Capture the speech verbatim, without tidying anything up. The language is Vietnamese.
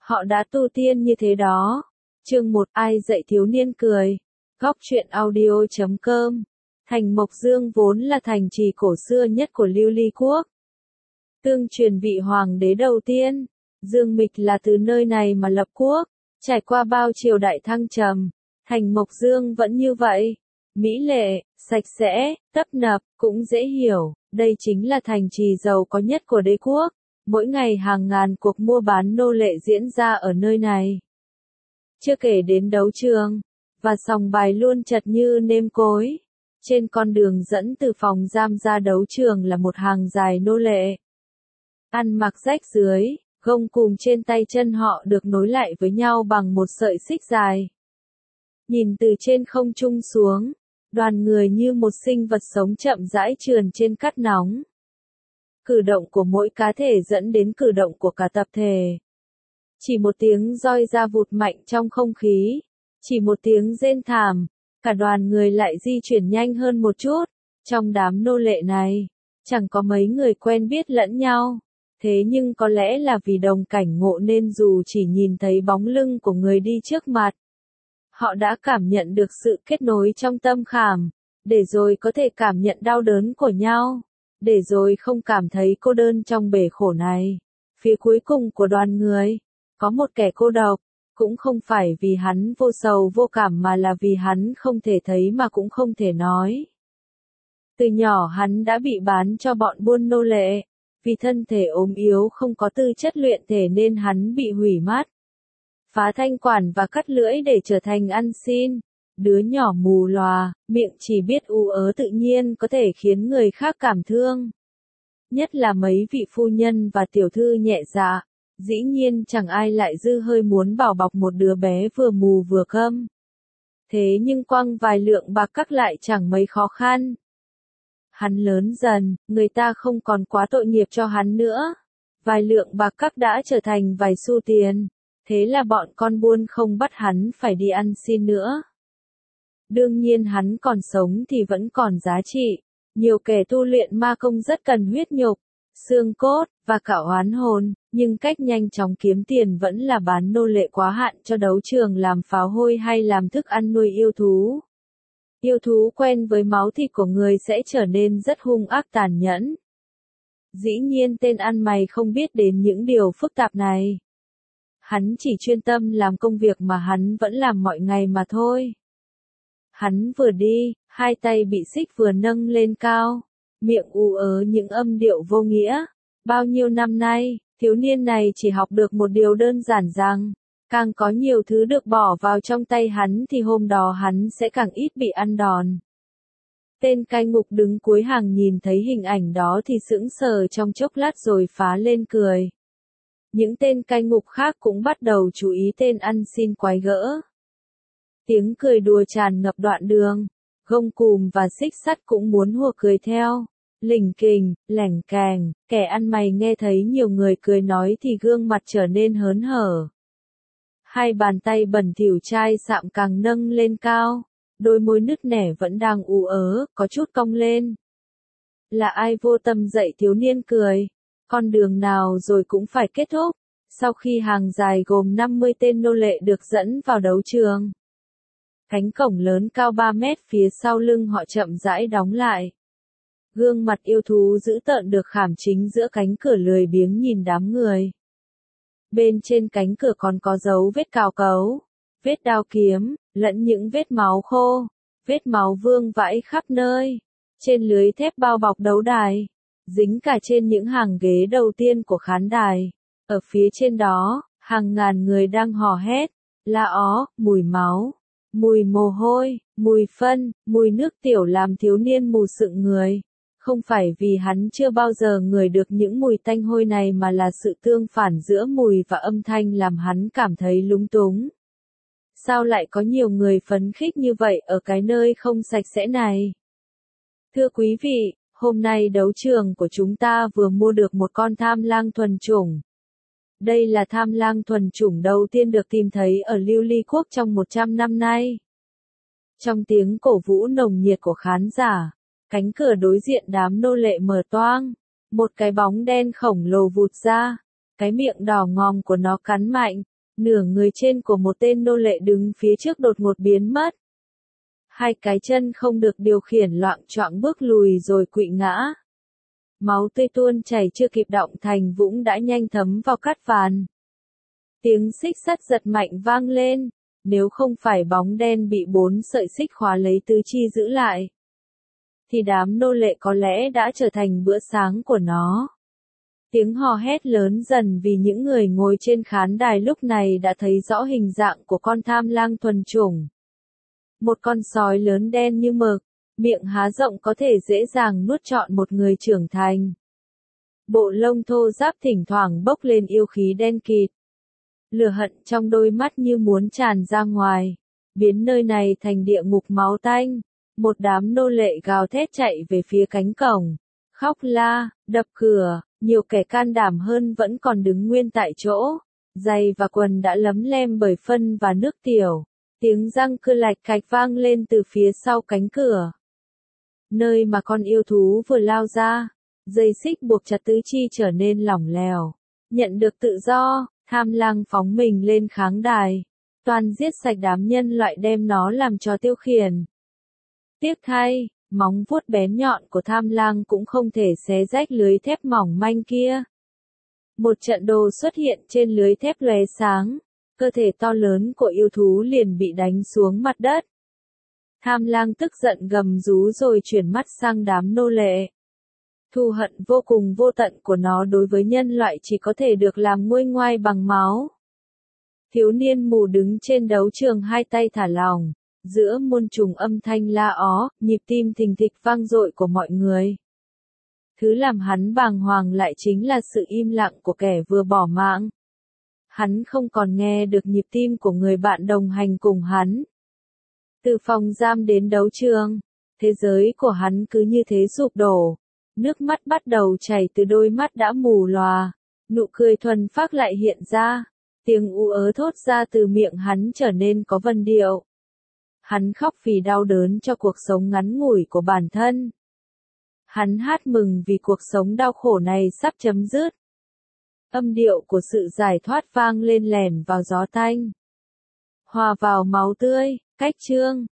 Họ đã tu tiên như thế đó. Chương một, ai dạy thiếu niên cười. Góc truyện audio chấm com. Thành Mộc Dương vốn là thành trì cổ xưa nhất của Lưu Ly Quốc. Tương truyền vị hoàng đế đầu tiên, Dương Mịch là từ nơi này mà lập quốc. Trải qua bao triều đại thăng trầm, Thành Mộc Dương vẫn như vậy. Mỹ lệ, sạch sẽ, tấp nập, cũng dễ hiểu, đây chính là thành trì giàu có nhất của đế quốc. Mỗi ngày hàng ngàn cuộc mua bán nô lệ diễn ra ở nơi này. Chưa kể đến đấu trường, và sòng bài luôn chật như nêm cối. Trên con đường dẫn từ phòng giam ra đấu trường là một hàng dài nô lệ. Ăn mặc rách rưới, gông cùm trên tay chân họ được nối lại với nhau bằng một sợi xích dài. Nhìn từ trên không trung xuống, đoàn người như một sinh vật sống chậm rãi trườn trên cát nóng. Cử động của mỗi cá thể dẫn đến cử động của cả tập thể. Chỉ một tiếng roi ra vụt mạnh trong không khí, chỉ một tiếng rên thảm, cả đoàn người lại di chuyển nhanh hơn một chút. Trong đám nô lệ này, chẳng có mấy người quen biết lẫn nhau. Thế nhưng có lẽ là vì đồng cảnh ngộ nên dù chỉ nhìn thấy bóng lưng của người đi trước mặt, họ đã cảm nhận được sự kết nối trong tâm khảm, để rồi có thể cảm nhận đau đớn của nhau, để rồi không cảm thấy cô đơn trong bể khổ này. Phía cuối cùng của đoàn người, có một kẻ cô độc, cũng không phải vì hắn vô sầu vô cảm mà là vì hắn không thể thấy mà cũng không thể nói. Từ nhỏ hắn đã bị bán cho bọn buôn nô lệ, vì thân thể ốm yếu không có tư chất luyện thể nên hắn bị hủy mắt, phá thanh quản và cắt lưỡi để trở thành ăn xin. Đứa nhỏ mù lòa, miệng chỉ biết ú ớ tự nhiên có thể khiến người khác cảm thương. Nhất là mấy vị phu nhân và tiểu thư nhẹ dạ, dĩ nhiên chẳng ai lại dư hơi muốn bảo bọc một đứa bé vừa mù vừa câm. Thế nhưng quăng vài lượng bạc cắt lại chẳng mấy khó khăn. Hắn lớn dần, người ta không còn quá tội nghiệp cho hắn nữa. Vài lượng bạc cắt đã trở thành vài xu tiền. Thế là bọn con buôn không bắt hắn phải đi ăn xin nữa. Đương nhiên hắn còn sống thì vẫn còn giá trị. Nhiều kẻ tu luyện ma công rất cần huyết nhục, xương cốt, và cả oán hồn, nhưng cách nhanh chóng kiếm tiền vẫn là bán nô lệ quá hạn cho đấu trường làm pháo hôi hay làm thức ăn nuôi yêu thú. Yêu thú quen với máu thịt của người sẽ trở nên rất hung ác tàn nhẫn. Dĩ nhiên tên ăn mày không biết đến những điều phức tạp này. Hắn chỉ chuyên tâm làm công việc mà hắn vẫn làm mọi ngày mà thôi. Hắn vừa đi, hai tay bị xích vừa nâng lên cao, miệng ù ớ những âm điệu vô nghĩa. Bao nhiêu năm nay, thiếu niên này chỉ học được một điều đơn giản rằng, càng có nhiều thứ được bỏ vào trong tay hắn thì hôm đó hắn sẽ càng ít bị ăn đòn. Tên cai ngục đứng cuối hàng nhìn thấy hình ảnh đó thì sững sờ trong chốc lát rồi phá lên cười. Những tên cai ngục khác cũng bắt đầu chú ý tên ăn xin quái gỡ. Tiếng cười đùa tràn ngập đoạn đường, gông cùm và xích sắt cũng muốn hùa cười theo. Lỉnh kình, lẻng càng, kẻ ăn mày nghe thấy nhiều người cười nói thì gương mặt trở nên hớn hở. Hai bàn tay bẩn thỉu chai sạm càng nâng lên cao, đôi môi nứt nẻ vẫn đang ú ớ, có chút cong lên. Là ai vô tâm dạy thiếu niên cười? Con đường nào rồi cũng phải kết thúc. Sau khi hàng dài gồm năm mươi tên nô lệ được dẫn vào đấu trường, cánh cổng lớn cao ba mét phía sau lưng họ chậm rãi đóng lại. Gương mặt yêu thú dữ tợn được khảm chính giữa cánh cửa lười biếng nhìn đám người. Bên trên cánh cửa còn có dấu vết cào cấu, vết đao kiếm, lẫn những vết máu khô, vết máu vương vãi khắp nơi. Trên lưới thép bao bọc đấu đài, dính cả trên những hàng ghế đầu tiên của khán đài. Ở phía trên đó, hàng ngàn người đang hò hét, la ó, mùi máu, mùi mồ hôi, mùi phân, mùi nước tiểu làm thiếu niên mù sựng người. Không phải vì hắn chưa bao giờ ngửi được những mùi tanh hôi này mà là sự tương phản giữa mùi và âm thanh làm hắn cảm thấy lúng túng. Sao lại có nhiều người phấn khích như vậy ở cái nơi không sạch sẽ này? Thưa quý vị, hôm nay đấu trường của chúng ta vừa mua được một con tham lang thuần chủng. Đây là tham lang thuần chủng đầu tiên được tìm thấy ở Lưu Ly Quốc trong một trăm năm nay. Trong tiếng cổ vũ nồng nhiệt của khán giả, cánh cửa đối diện đám nô lệ mở toang, một cái bóng đen khổng lồ vụt ra, cái miệng đỏ ngòm của nó cắn mạnh, Nửa người trên của một tên nô lệ đứng phía trước đột ngột biến mất. Hai cái chân không được điều khiển loạng choạng bước lùi rồi quỵ ngã. Máu tươi tuôn chảy chưa kịp đọng thành vũng đã nhanh thấm vào cát vàn. Tiếng xích sắt giật mạnh vang lên, nếu không phải bóng đen bị bốn sợi xích khóa lấy tứ chi giữ lại, thì đám nô lệ có lẽ đã trở thành bữa sáng của nó. Tiếng hò hét lớn dần vì những người ngồi trên khán đài lúc này đã thấy rõ hình dạng của con tham lang thuần chủng. Một con sói lớn đen như mực, miệng há rộng có thể dễ dàng nuốt trọn một người trưởng thành. Bộ lông thô ráp thỉnh thoảng bốc lên yêu khí đen kịt. Lửa hận trong đôi mắt như muốn tràn ra ngoài, biến nơi này thành địa ngục máu tanh. Một đám nô lệ gào thét chạy về phía cánh cổng, khóc la, đập cửa, nhiều kẻ can đảm hơn vẫn còn đứng nguyên tại chỗ, giày và quần đã lấm lem bởi phân và nước tiểu. Tiếng răng cưa lạch cạch vang lên từ phía sau cánh cửa. Nơi mà con yêu thú vừa lao ra, dây xích buộc chặt tứ chi trở nên lỏng lẻo. Nhận được tự do, tham lang phóng mình lên kháng đài. Toàn giết sạch đám nhân loại đem nó làm trò tiêu khiển. Tiếc thay, móng vuốt bén nhọn của tham lang cũng không thể xé rách lưới thép mỏng manh kia. Một trận đồ xuất hiện trên lưới thép lóe sáng, cơ thể to lớn của yêu thú liền bị đánh xuống mặt đất. Tham lang tức giận gầm rú rồi chuyển mắt sang đám nô lệ. Thù hận vô cùng vô tận của nó đối với nhân loại chỉ có thể được làm nguôi ngoai bằng máu. Thiếu niên mù đứng trên đấu trường hai tay thả lỏng. Giữa muôn trùng âm thanh la ó, nhịp tim thình thịch vang dội của mọi người. Thứ làm hắn bàng hoàng lại chính là sự im lặng của kẻ vừa bỏ mạng. Hắn không còn nghe được nhịp tim của người bạn đồng hành cùng hắn. Từ phòng giam đến đấu trường, thế giới của hắn cứ như thế sụp đổ. Nước mắt bắt đầu chảy từ đôi mắt đã mù lòa, nụ cười thuần phác lại hiện ra, tiếng ú ớ thốt ra từ miệng hắn trở nên có vần điệu. Hắn khóc vì đau đớn cho cuộc sống ngắn ngủi của bản thân. Hắn hát mừng vì cuộc sống đau khổ này sắp chấm dứt. Âm điệu của sự giải thoát vang lên lèn vào gió tanh. Hòa vào máu tươi, cách chương.